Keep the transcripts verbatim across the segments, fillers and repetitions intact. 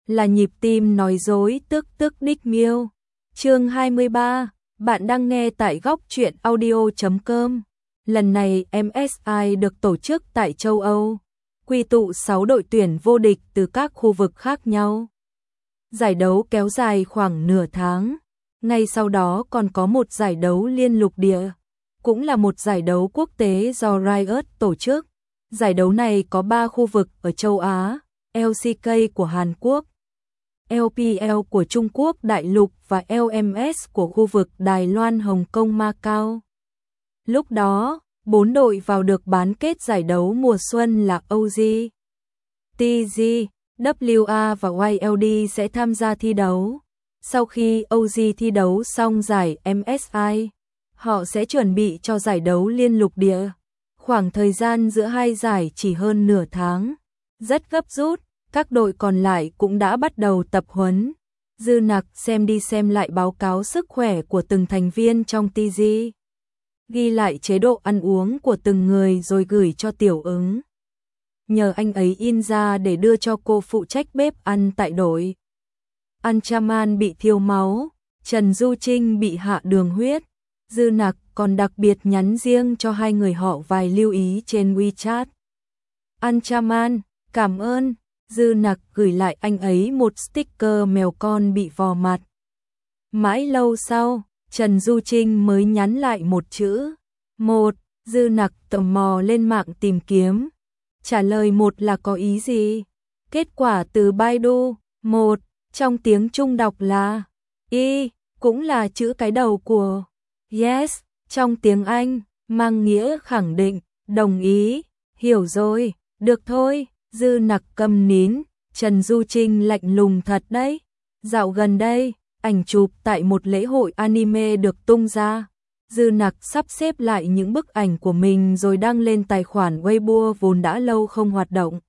là nhịp tim nói dối tức tức đích miêu. Chương hai mươi ba, bạn đang nghe tại góc truyện audio chấm com. Lần này em ét i được tổ chức tại châu Âu, quy tụ sáu đội tuyển vô địch từ các khu vực khác nhau. Giải đấu kéo dài khoảng nửa tháng, ngay sau đó còn có một giải đấu liên lục địa, cũng là một giải đấu quốc tế do Riot tổ chức. Giải đấu này có ba khu vực ở châu Á, lờ xê ca của Hàn Quốc, lờ pê lờ của Trung Quốc đại lục và lờ em ét của khu vực Đài Loan, Hồng Kông, Macau. Lúc đó, bốn đội vào được bán kết giải đấu mùa xuân là o giê, tê giê, vê kép a và i eo đê sẽ tham gia thi đấu. Sau khi o giê thi đấu xong giải em ét i, họ sẽ chuẩn bị cho giải đấu liên lục địa. Khoảng thời gian giữa hai giải chỉ hơn nửa tháng, rất gấp rút, các đội còn lại cũng đã bắt đầu tập huấn. Dư Nặc xem đi xem lại báo cáo sức khỏe của từng thành viên trong tê giê, ghi lại chế độ ăn uống của từng người rồi gửi cho Tiểu Ứng. Nhờ anh ấy in ra để đưa cho cô phụ trách bếp ăn tại đội. Anchaman bị thiêu máu, Trần Du Trinh bị hạ đường huyết. Dư Nặc còn đặc biệt nhắn riêng cho hai người họ vài lưu ý trên WeChat. Anchaman, cảm ơn. Dư Nặc gửi lại anh ấy một sticker mèo con bị vò mặt. Mãi lâu sau, Trần Du Trinh mới nhắn lại một chữ. Một, Dư Nặc tò mò lên mạng tìm kiếm. Trả lời một là có ý gì? Kết quả từ Baidu, một, trong tiếng Trung đọc là Y, cũng là chữ cái đầu của Yes, trong tiếng Anh, mang nghĩa khẳng định, đồng ý, hiểu rồi, được thôi. Dư Nặc câm nín. Trần Du Trinh lạnh lùng thật đấy. Dạo gần đây, ảnh chụp tại một lễ hội anime được tung ra. Dư Nặc sắp xếp lại những bức ảnh của mình rồi đăng lên tài khoản Weibo vốn đã lâu không hoạt động.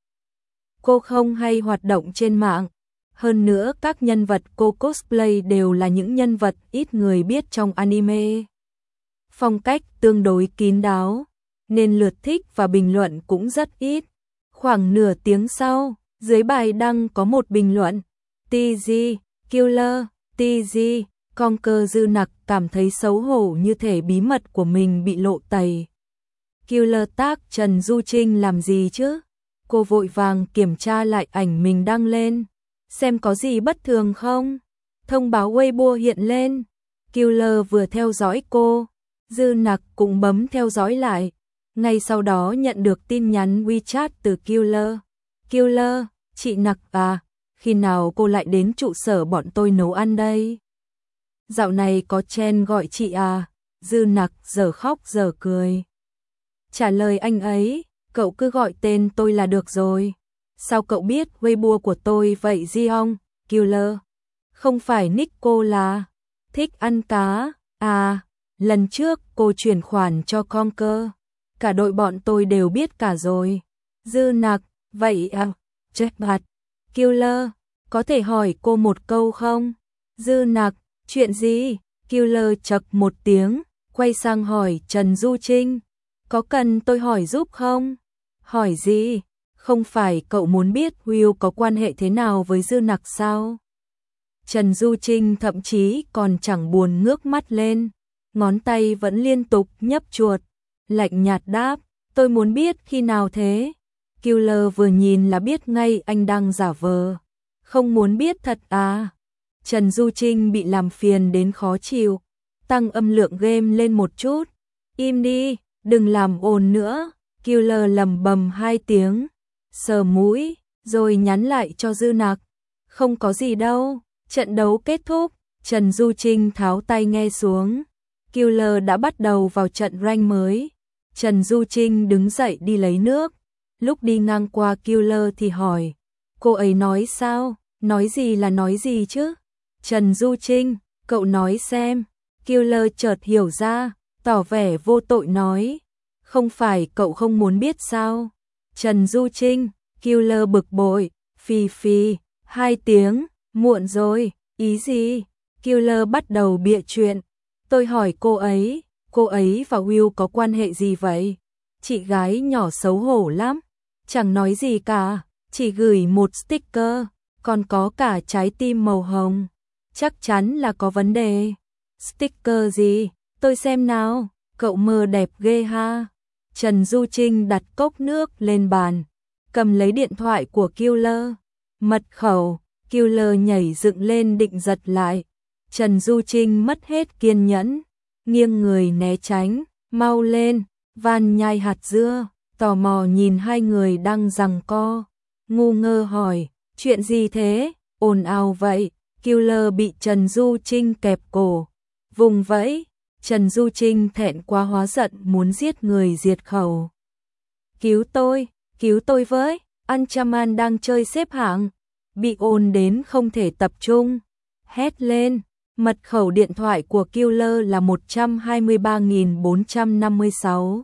Cô không hay hoạt động trên mạng. Hơn nữa các nhân vật cô cosplay đều là những nhân vật ít người biết trong anime. Phong cách tương đối kín đáo, nên lượt thích và bình luận cũng rất ít. Khoảng nửa tiếng sau, dưới bài đăng có một bình luận. tê giê, Killer, tê giê, Conquer. Dư Nặc cảm thấy xấu hổ như thể bí mật của mình bị lộ tẩy. Killer tag Trần Du Trinh làm gì chứ? Cô vội vàng kiểm tra lại ảnh mình đăng lên, xem có gì bất thường không. Thông báo Weibo hiện lên. Killer vừa theo dõi cô, Dư Nặc cũng bấm theo dõi lại. Ngay sau đó nhận được tin nhắn WeChat từ Killer. Killer, chị Nặc à, khi nào cô lại đến trụ sở bọn tôi nấu ăn đây? Dạo này có Chen gọi chị à? Dư Nặc giờ khóc giờ cười. Trả lời anh ấy, cậu cứ gọi tên tôi là được rồi. Sao cậu biết Weibo của tôi vậy Jiong? Killer, không phải nick cô là thích ăn cá à? Lần trước cô chuyển khoản cho Conquer, cả đội bọn tôi đều biết cả rồi. Dư Nặc, vậy à? Chết bạt. Killer, có thể hỏi cô một câu không? Dư Nặc, chuyện gì? Killer chậc một tiếng, quay sang hỏi Trần Du Trinh. Có cần tôi hỏi giúp không? Hỏi gì? Không phải cậu muốn biết Will có quan hệ thế nào với Dư Nặc sao? Trần Du Trinh thậm chí còn chẳng buồn ngước mắt lên, ngón tay vẫn liên tục nhấp chuột. Lạnh nhạt đáp, tôi muốn biết khi nào thế? Killer vừa nhìn là biết ngay anh đang giả vờ. Không muốn biết thật à? Trần Du Trinh bị làm phiền đến khó chịu, tăng âm lượng game lên một chút. Im đi, đừng làm ồn nữa. Killer lầm bầm hai tiếng, sờ mũi, rồi nhắn lại cho Dư Nặc. Không có gì đâu. Trận đấu kết thúc, Trần Du Trinh tháo tai nghe xuống. Killer đã bắt đầu vào trận rank mới. Trần Du Trinh đứng dậy đi lấy nước. Lúc đi ngang qua Killer thì hỏi, cô ấy nói sao? Nói gì là nói gì chứ? Trần Du Trinh, cậu nói xem. Killer chợt hiểu ra, tỏ vẻ vô tội nói, không phải cậu không muốn biết sao? Trần Du Trinh, Killer bực bội, phì phì, hai tiếng, muộn rồi, ý gì? Killer bắt đầu bịa chuyện. Tôi hỏi cô ấy, cô ấy và Will có quan hệ gì vậy? Chị gái nhỏ xấu hổ lắm, chẳng nói gì cả, chỉ gửi một sticker. còn có cả trái tim màu hồng. Chắc chắn là có vấn đề. Sticker gì? Tôi xem nào. Cậu mơ đẹp ghê ha. Trần Du Trinh đặt cốc nước lên bàn, cầm lấy điện thoại của Killer. Mật khẩu. Killer nhảy dựng lên định giật lại. Trần Du Trinh mất hết kiên nhẫn, nghiêng người né tránh. Mau lên. Van nhai hạt dưa, tò mò nhìn hai người đang giằng co. Ngu ngơ hỏi, chuyện gì thế? Ồn ào vậy. Killer bị Trần Du Trinh kẹp cổ, vùng vẫy. Trần Du Trinh thẹn quá hóa giận muốn giết người diệt khẩu. Cứu tôi, cứu tôi với. Anchaman đang chơi xếp hạng, bị ồn đến không thể tập trung. Hét lên. Mật khẩu điện thoại của Killer là một trăm hai mươi ba nghìn bốn trăm năm mươi sáu.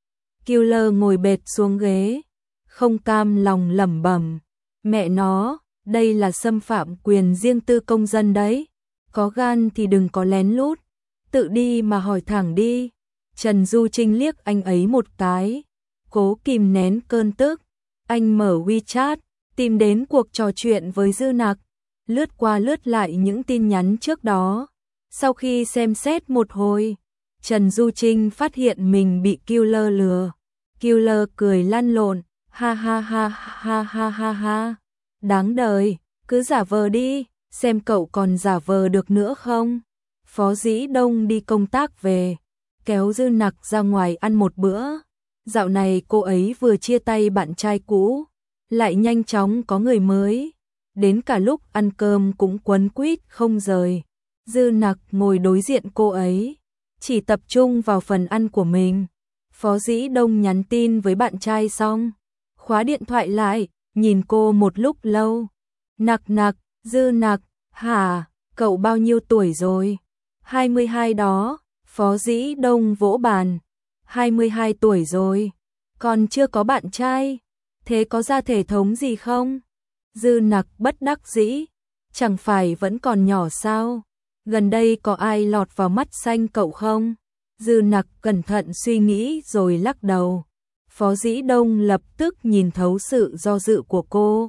Killer ngồi bệt xuống ghế, không cam lòng lẩm bẩm, mẹ nó, đây là xâm phạm quyền riêng tư công dân đấy. Có gan thì đừng có lén lút, tự đi mà hỏi thẳng đi. Trần Du Trinh liếc anh ấy một cái, cố kìm nén cơn tức. Anh mở WeChat, tìm đến cuộc trò chuyện với Dư Nặc, lướt qua lướt lại những tin nhắn trước đó. Sau khi xem xét một hồi, Trần Du Trinh phát hiện mình bị Killer lừa. Killer cười lăn lộn, ha ha ha ha ha ha ha. Đáng đời, cứ giả vờ đi, xem cậu còn giả vờ được nữa không. Phó Dĩ Đông đi công tác về, kéo Dư Nặc ra ngoài ăn một bữa. Dạo này cô ấy vừa chia tay bạn trai cũ, lại nhanh chóng có người mới. Đến cả lúc ăn cơm cũng quấn quýt không rời. Dư Nặc ngồi đối diện cô ấy, chỉ tập trung vào phần ăn của mình. Phó Dĩ Đông nhắn tin với bạn trai xong, khóa điện thoại lại, nhìn cô một lúc lâu. Nặc nặc, Dư Nặc, hả, cậu bao nhiêu tuổi rồi? hai mươi hai đó. Phó Dĩ Đông vỗ bàn. hai mươi hai tuổi rồi, còn chưa có bạn trai, thế có ra thể thống gì không? Dư Nặc bất đắc dĩ, chẳng phải vẫn còn nhỏ sao? Gần đây có ai lọt vào mắt xanh cậu không? Dư Nặc cẩn thận suy nghĩ rồi lắc đầu. Phó Dĩ Đông lập tức nhìn thấu sự do dự của cô.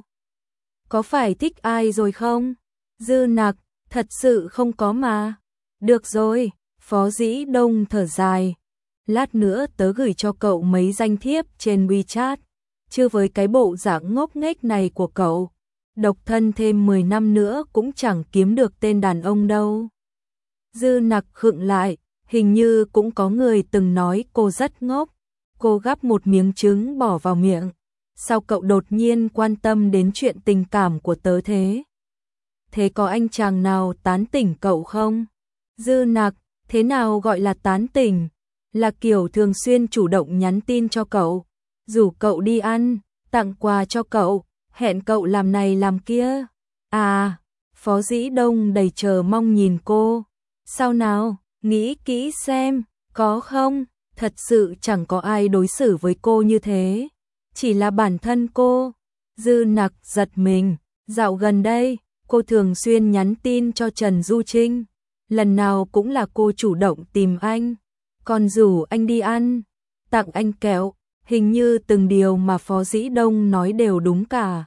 Có phải thích ai rồi không? Dư Nặc, thật sự không có mà. Được rồi, Phó Dĩ Đông thở dài. Lát nữa tớ gửi cho cậu mấy danh thiếp trên WeChat. Chứ với cái bộ dạng ngốc nghếch này của cậu, độc thân thêm mười năm nữa cũng chẳng kiếm được tên đàn ông đâu. Dư Nặc khựng lại, hình như cũng có người từng nói cô rất ngốc. Cô gắp một miếng trứng bỏ vào miệng. Sao cậu đột nhiên quan tâm đến chuyện tình cảm của tớ thế? Thế có anh chàng nào tán tỉnh cậu không? Dư Nặc, thế nào gọi là tán tỉnh? Là kiểu thường xuyên chủ động nhắn tin cho cậu, rủ cậu đi ăn, tặng quà cho cậu, hẹn cậu làm này làm kia. À, Phó Dĩ Đông đầy chờ mong nhìn cô. Sao nào, nghĩ kỹ xem, có không? Thật sự chẳng có ai đối xử với cô như thế, chỉ là bản thân cô. Dư Nặc giật mình, dạo gần đây, cô thường xuyên nhắn tin cho Trần Du Trinh. Lần nào cũng là cô chủ động tìm anh, còn rủ anh đi ăn, tặng anh kẹo, hình như từng điều mà Phó Dĩ Đông nói đều đúng cả.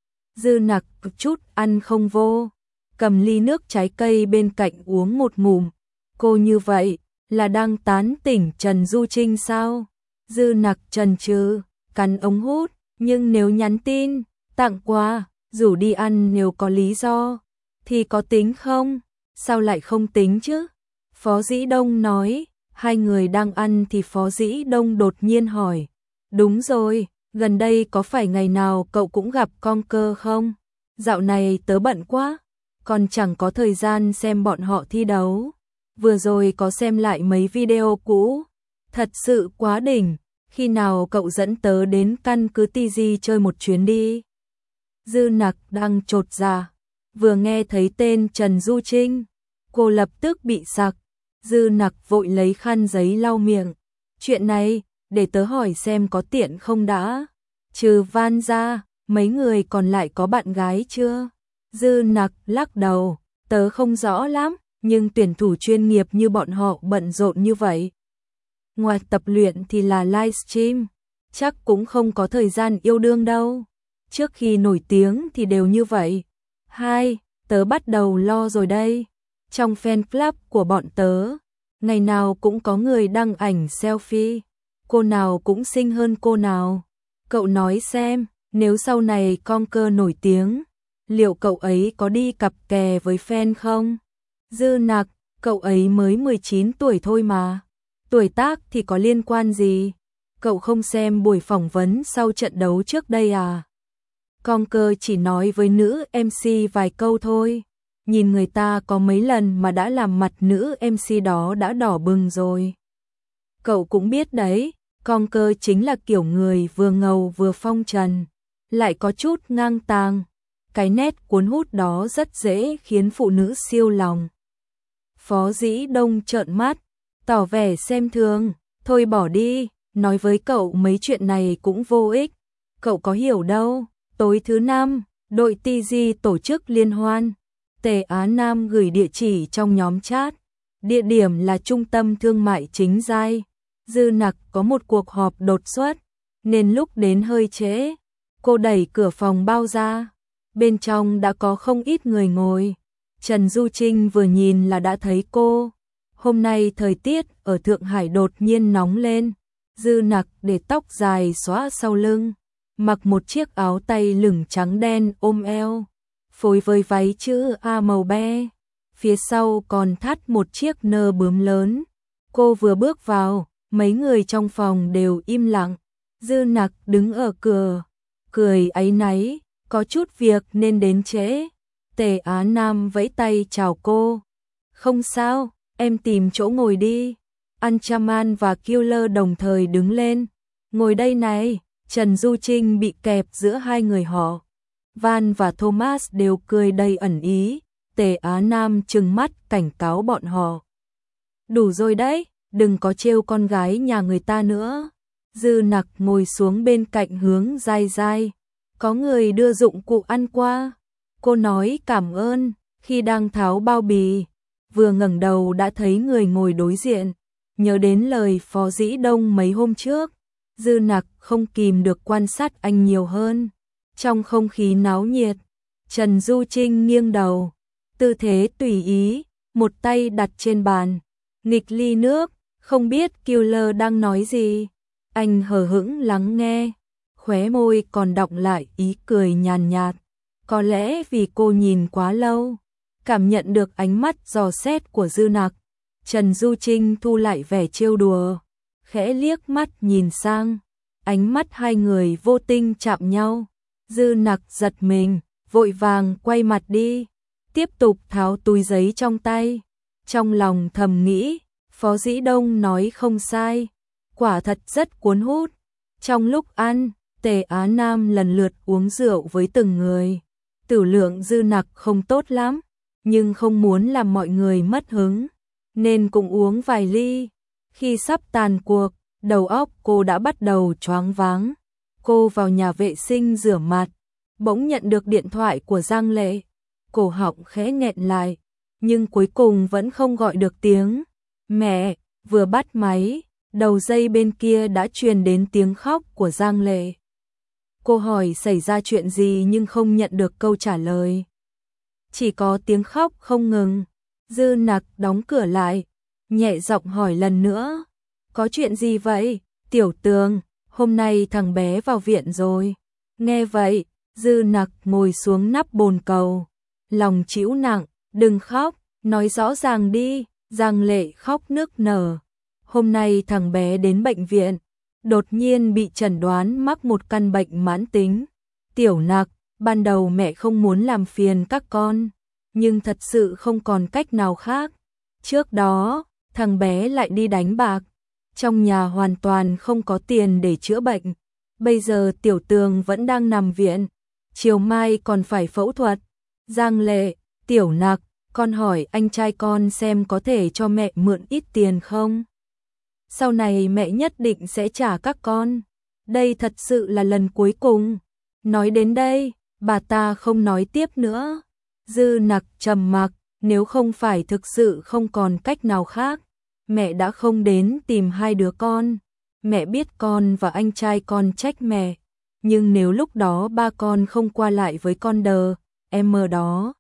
Dư Nặc chút ăn không vô, cầm ly nước trái cây bên cạnh uống một ngụm. Cô như vậy là đang tán tỉnh Trần Du Trinh sao? Dư Nặc chần chừ, cắn ống hút, nhưng nếu nhắn tin, tặng quà, rủ đi ăn nếu có lý do, thì có tính không? Sao lại không tính chứ? Phó Dĩ Đông nói. Hai người đang ăn thì Phó Dĩ Đông đột nhiên hỏi. Đúng rồi, gần đây có phải ngày nào cậu cũng gặp con cơ không? Dạo này tớ bận quá, còn chẳng có thời gian xem bọn họ thi đấu. Vừa rồi có xem lại mấy video cũ, thật sự quá đỉnh. Khi nào cậu dẫn tớ đến căn cứ Ti Di chơi một chuyến đi? Dư Nặc đang chột dạ, vừa nghe thấy tên Trần Du Trinh, cô lập tức bị sặc. Dư Nặc vội lấy khăn giấy lau miệng. Chuyện này, để tớ hỏi xem có tiện không đã. Trừ Van ra, mấy người còn lại có bạn gái chưa? Dư Nặc lắc đầu, tớ không rõ lắm, nhưng tuyển thủ chuyên nghiệp như bọn họ bận rộn như vậy. Ngoài tập luyện thì là livestream, chắc cũng không có thời gian yêu đương đâu. Trước khi nổi tiếng thì đều như vậy, Hai, tớ bắt đầu lo rồi đây. Trong fan club của bọn tớ, ngày nào cũng có người đăng ảnh selfie, cô nào cũng xinh hơn cô nào. Cậu nói xem, nếu sau này Conker nổi tiếng, liệu cậu ấy có đi cặp kè với fan không? Dư Nặc, cậu ấy mới mười chín tuổi thôi mà. Tuổi tác thì có liên quan gì? Cậu không xem buổi phỏng vấn sau trận đấu trước đây à? Conker chỉ nói với nữ em xê vài câu thôi. Nhìn người ta có mấy lần mà đã làm mặt nữ em xê đó đã đỏ bừng rồi. Cậu cũng biết đấy, Conker chính là kiểu người vừa ngầu vừa phong trần, lại có chút ngang tàng. Cái nét cuốn hút đó rất dễ khiến phụ nữ siêu lòng. Phó Dĩ Đông trợn mắt, tỏ vẻ xem thường, thôi bỏ đi, nói với cậu mấy chuyện này cũng vô ích, cậu có hiểu đâu. Tối thứ năm, đội tê giê tổ chức liên hoan, Tề Á Nam gửi địa chỉ trong nhóm chat, địa điểm là trung tâm thương mại Chính Giai. Dư Nặc có một cuộc họp đột xuất, nên lúc đến hơi trễ, cô đẩy cửa phòng bao ra, bên trong đã có không ít người ngồi. Trần Du Trinh vừa nhìn là đã thấy cô. Hôm nay thời tiết ở Thượng Hải đột nhiên nóng lên, Dư Nặc để tóc dài xõa sau lưng, mặc một chiếc áo tay lửng trắng đen ôm eo, phối với váy chữ A màu be, phía sau còn thắt một chiếc nơ bướm lớn. Cô vừa bước vào, mấy người trong phòng đều im lặng. Dư Nặc đứng ở cửa, cười áy náy, có chút việc nên đến trễ. Tề Á Nam vẫy tay chào cô. Không sao, em tìm chỗ ngồi đi. Anchaman và Killer đồng thời đứng lên. Ngồi đây này. Trần Du Trinh bị kẹp giữa hai người họ. Van và Thomas đều cười đầy ẩn ý. Tề Á Nam trừng mắt cảnh cáo bọn họ. Đủ rồi đấy, đừng có trêu con gái nhà người ta nữa. Dư Nặc ngồi xuống bên cạnh hướng Giai Giai. Có người đưa dụng cụ ăn qua. Cô nói cảm ơn, khi đang tháo bao bì, vừa ngẩng đầu đã thấy người ngồi đối diện. Nhớ đến lời Phó Dĩ Đông mấy hôm trước, Dư Nặc không kìm được quan sát anh nhiều hơn. Trong không khí náo nhiệt, Trần Du Trinh nghiêng đầu, tư thế tùy ý, một tay đặt trên bàn, nghịch ly nước, không biết Killer đang nói gì. Anh hờ hững lắng nghe, khóe môi còn đọng lại ý cười nhàn nhạt. Có lẽ vì cô nhìn quá lâu, cảm nhận được ánh mắt dò xét của Dư Nặc, Trần Du Trinh thu lại vẻ trêu đùa, khẽ liếc mắt nhìn sang, ánh mắt hai người vô tình chạm nhau. Dư Nặc giật mình, vội vàng quay mặt đi, tiếp tục tháo túi giấy trong tay. Trong lòng thầm nghĩ, Phó Dĩ Đông nói không sai, quả thật rất cuốn hút. Trong lúc ăn, Tề Á Nam lần lượt uống rượu với từng người. Tử lượng Dư Nặc không tốt lắm, nhưng không muốn làm mọi người mất hứng, nên cũng uống vài ly. Khi sắp tàn cuộc, đầu óc cô đã bắt đầu choáng váng. Cô vào nhà vệ sinh rửa mặt, bỗng nhận được điện thoại của Giang Lệ. Cổ họng khẽ nghẹn lại, nhưng cuối cùng vẫn không gọi được tiếng. Mẹ, vừa bắt máy, đầu dây bên kia đã truyền đến tiếng khóc của Giang Lệ. Cô hỏi xảy ra chuyện gì nhưng không nhận được câu trả lời. Chỉ có tiếng khóc không ngừng. Dư Nặc đóng cửa lại, nhẹ giọng hỏi lần nữa. Có chuyện gì vậy? Tiểu Tường, hôm nay thằng bé vào viện rồi. Nghe vậy, Dư Nặc ngồi xuống nắp bồn cầu. Lòng trĩu nặng, đừng khóc, nói rõ ràng đi. Giang Lệ khóc nức nở. Hôm nay thằng bé đến bệnh viện, đột nhiên bị chẩn đoán mắc một căn bệnh mãn tính. Tiểu Nặc, ban đầu mẹ không muốn làm phiền các con, nhưng thật sự không còn cách nào khác. Trước đó, thằng bé lại đi đánh bạc, trong nhà hoàn toàn không có tiền để chữa bệnh. Bây giờ Tiểu Tường vẫn đang nằm viện, chiều mai còn phải phẫu thuật. Giang Lệ, Tiểu Nặc, con hỏi anh trai con xem có thể cho mẹ mượn ít tiền không? Sau này mẹ nhất định sẽ trả các con. Đây thật sự là lần cuối cùng. Nói đến đây, bà ta không nói tiếp nữa. Dư Nặc trầm mặc, nếu không phải thực sự không còn cách nào khác, mẹ đã không đến tìm hai đứa con. Mẹ biết con và anh trai con trách mẹ, nhưng nếu lúc đó ba con không qua lại với con đờ, em ở đó.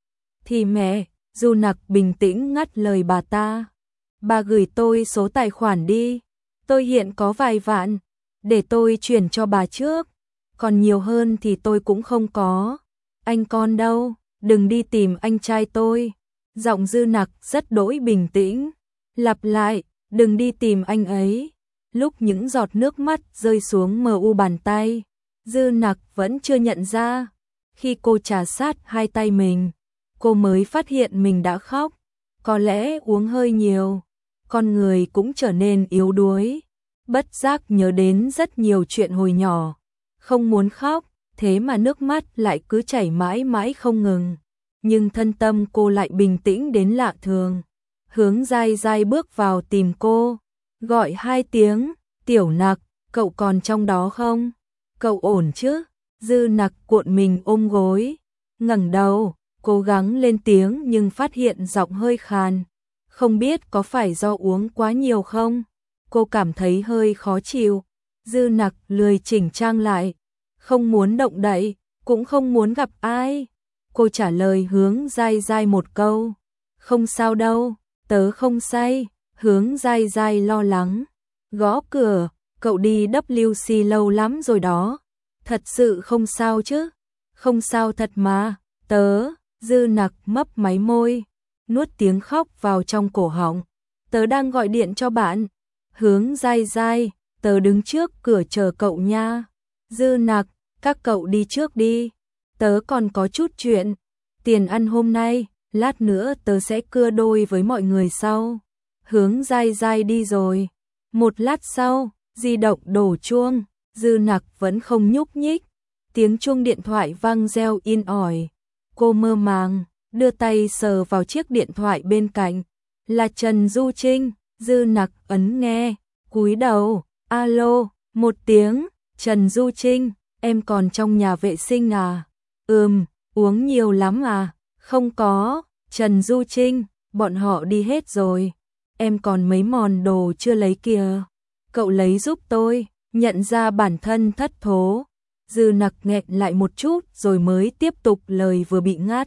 Thì mẹ, Du Nặc bình tĩnh ngắt lời bà ta. Bà gửi tôi số tài khoản đi. Tôi hiện có vài vạn, để tôi chuyển cho bà trước. Còn nhiều hơn thì tôi cũng không có. Anh con đâu, đừng đi tìm anh trai tôi. Giọng Dư Nặc rất đỗi bình tĩnh. Lặp lại, đừng đi tìm anh ấy. Lúc những giọt nước mắt rơi xuống mờ u bàn tay, Dư Nặc vẫn chưa nhận ra. Khi cô trà sát hai tay mình, cô mới phát hiện mình đã khóc. Có lẽ uống hơi nhiều, con người cũng trở nên yếu đuối. Bất giác nhớ đến rất nhiều chuyện hồi nhỏ. Không muốn khóc, thế mà nước mắt lại cứ chảy mãi mãi không ngừng. Nhưng thân tâm cô lại bình tĩnh đến lạ thường. Hướng Giai Giai bước vào tìm cô, gọi hai tiếng, Tiểu Nặc, cậu còn trong đó không? Cậu ổn chứ? Dư Nặc cuộn mình ôm gối, ngẩng đầu, cố gắng lên tiếng nhưng phát hiện giọng hơi khàn. Không biết có phải do uống quá nhiều không? Cô cảm thấy hơi khó chịu. Dư Nặc lười chỉnh trang lại, không muốn động đậy, cũng không muốn gặp ai. Cô trả lời Hướng Giai Giai một câu, không sao đâu, tớ không say. Hướng Giai Giai lo lắng, gõ cửa, cậu đi W C lâu lắm rồi đó. Thật sự không sao chứ? Không sao thật mà, tớ. Dư Nặc mấp máy môi, nuốt tiếng khóc vào trong cổ họng. Tớ đang gọi điện cho bạn. Hướng Giai Giai, tớ đứng trước cửa chờ cậu nha. Dư Nặc, các cậu đi trước đi. Tớ còn có chút chuyện. Tiền ăn hôm nay, lát nữa tớ sẽ cưa đôi với mọi người sau. Hướng Giai Giai đi rồi. Một lát sau, di động đổ chuông. Dư Nặc vẫn không nhúc nhích. Tiếng chuông điện thoại vang reo in ỏi. Cô mơ màng, đưa tay sờ vào chiếc điện thoại bên cạnh. Là Trần Du Trinh. Dư Nặc ấn nghe, cúi đầu, alo, một tiếng. Trần Du Trinh, em còn trong nhà vệ sinh à? Ừm, uống nhiều lắm à? Không có. Trần Du Trinh, bọn họ đi hết rồi. Em còn mấy món đồ chưa lấy kìa. Cậu lấy giúp tôi. Nhận ra bản thân thất thố, Dư Nặc nghẹn lại một chút rồi mới tiếp tục lời vừa bị ngắt.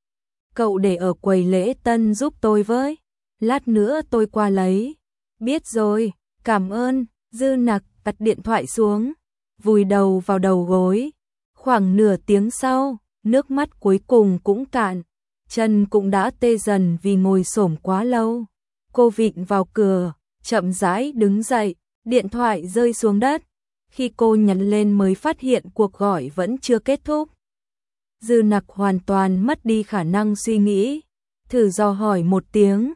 Cậu để ở quầy lễ tân giúp tôi với. Lát nữa tôi qua lấy. Biết rồi, cảm ơn. Dư Nặc đặt điện thoại xuống, vùi đầu vào đầu gối. Khoảng nửa tiếng sau, nước mắt cuối cùng cũng cạn. Chân cũng đã tê dần vì ngồi xổm quá lâu. Cô vịn vào cửa, chậm rãi đứng dậy, điện thoại rơi xuống đất. Khi cô nhặt lên mới phát hiện cuộc gọi vẫn chưa kết thúc. Dư Nặc hoàn toàn mất đi khả năng suy nghĩ, thử dò hỏi một tiếng.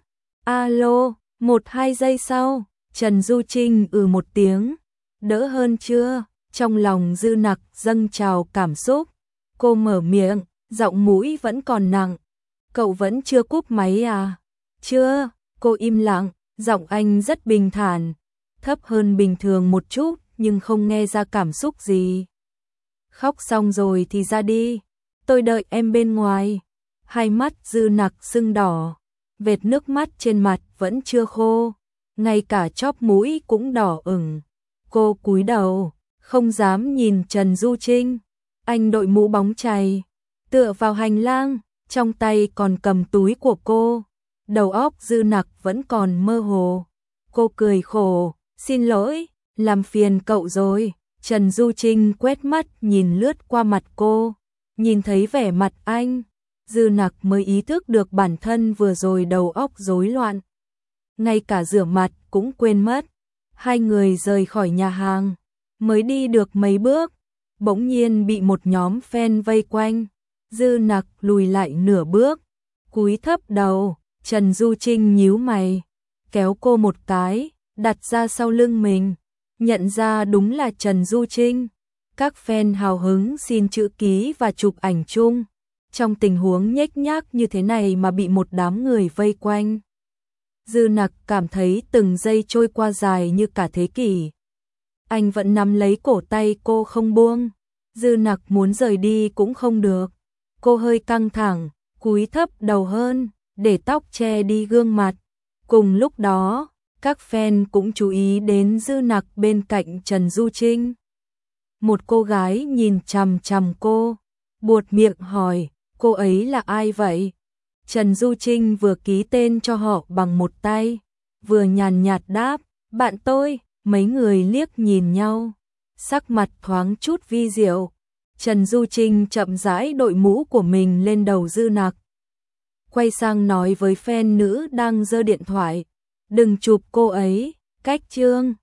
Alo, một hai giây sau, Trần Du Trinh ừ một tiếng. Đỡ hơn chưa? Trong lòng Dư Nặc dâng trào cảm xúc. Cô mở miệng, giọng mũi vẫn còn nặng. Cậu vẫn chưa cúp máy à? Chưa. Cô im lặng, giọng anh rất bình thản, thấp hơn bình thường một chút nhưng không nghe ra cảm xúc gì. Khóc xong rồi thì ra đi, tôi đợi em bên ngoài. Hai mắt Dư Nặc sưng đỏ, vệt nước mắt trên mặt vẫn chưa khô, ngay cả chóp mũi cũng đỏ ửng. Cô cúi đầu, không dám nhìn Trần Du Trinh. Anh đội mũ bóng chày, tựa vào hành lang, trong tay còn cầm túi của cô. Đầu óc Dư Nặc vẫn còn mơ hồ. Cô cười khổ, xin lỗi, làm phiền cậu rồi. Trần Du Trinh quét mắt nhìn lướt qua mặt cô, nhìn thấy vẻ mặt anh, Dư Nặc mới ý thức được bản thân vừa rồi đầu óc rối loạn. Ngay cả rửa mặt cũng quên mất. Hai người rời khỏi nhà hàng, mới đi được mấy bước, bỗng nhiên bị một nhóm fan vây quanh. Dư Nặc lùi lại nửa bước, cúi thấp đầu. Trần Du Trinh nhíu mày, kéo cô một cái, đặt ra sau lưng mình, nhận ra đúng là Trần Du Trinh. Các fan hào hứng xin chữ ký và chụp ảnh chung. Trong tình huống nhếch nhác như thế này mà bị một đám người vây quanh, Dư Nặc cảm thấy từng giây trôi qua dài như cả thế kỷ. Anh vẫn nắm lấy cổ tay cô không buông. Dư Nặc muốn rời đi cũng không được. Cô hơi căng thẳng, cúi thấp đầu hơn, để tóc che đi gương mặt. Cùng lúc đó, các fan cũng chú ý đến Dư Nặc bên cạnh Trần Du Trinh. Một cô gái nhìn chằm chằm cô, buột miệng hỏi, Cô ấy là ai vậy? Trần Du Trinh vừa ký tên cho họ bằng một tay, vừa nhàn nhạt đáp, bạn tôi. Mấy người liếc nhìn nhau, sắc mặt thoáng chút vi diệu. Trần Du Trinh chậm rãi đội mũ của mình lên đầu Dư Nặc, quay sang nói với fan nữ đang giơ điện thoại, đừng chụp cô ấy, cách chương.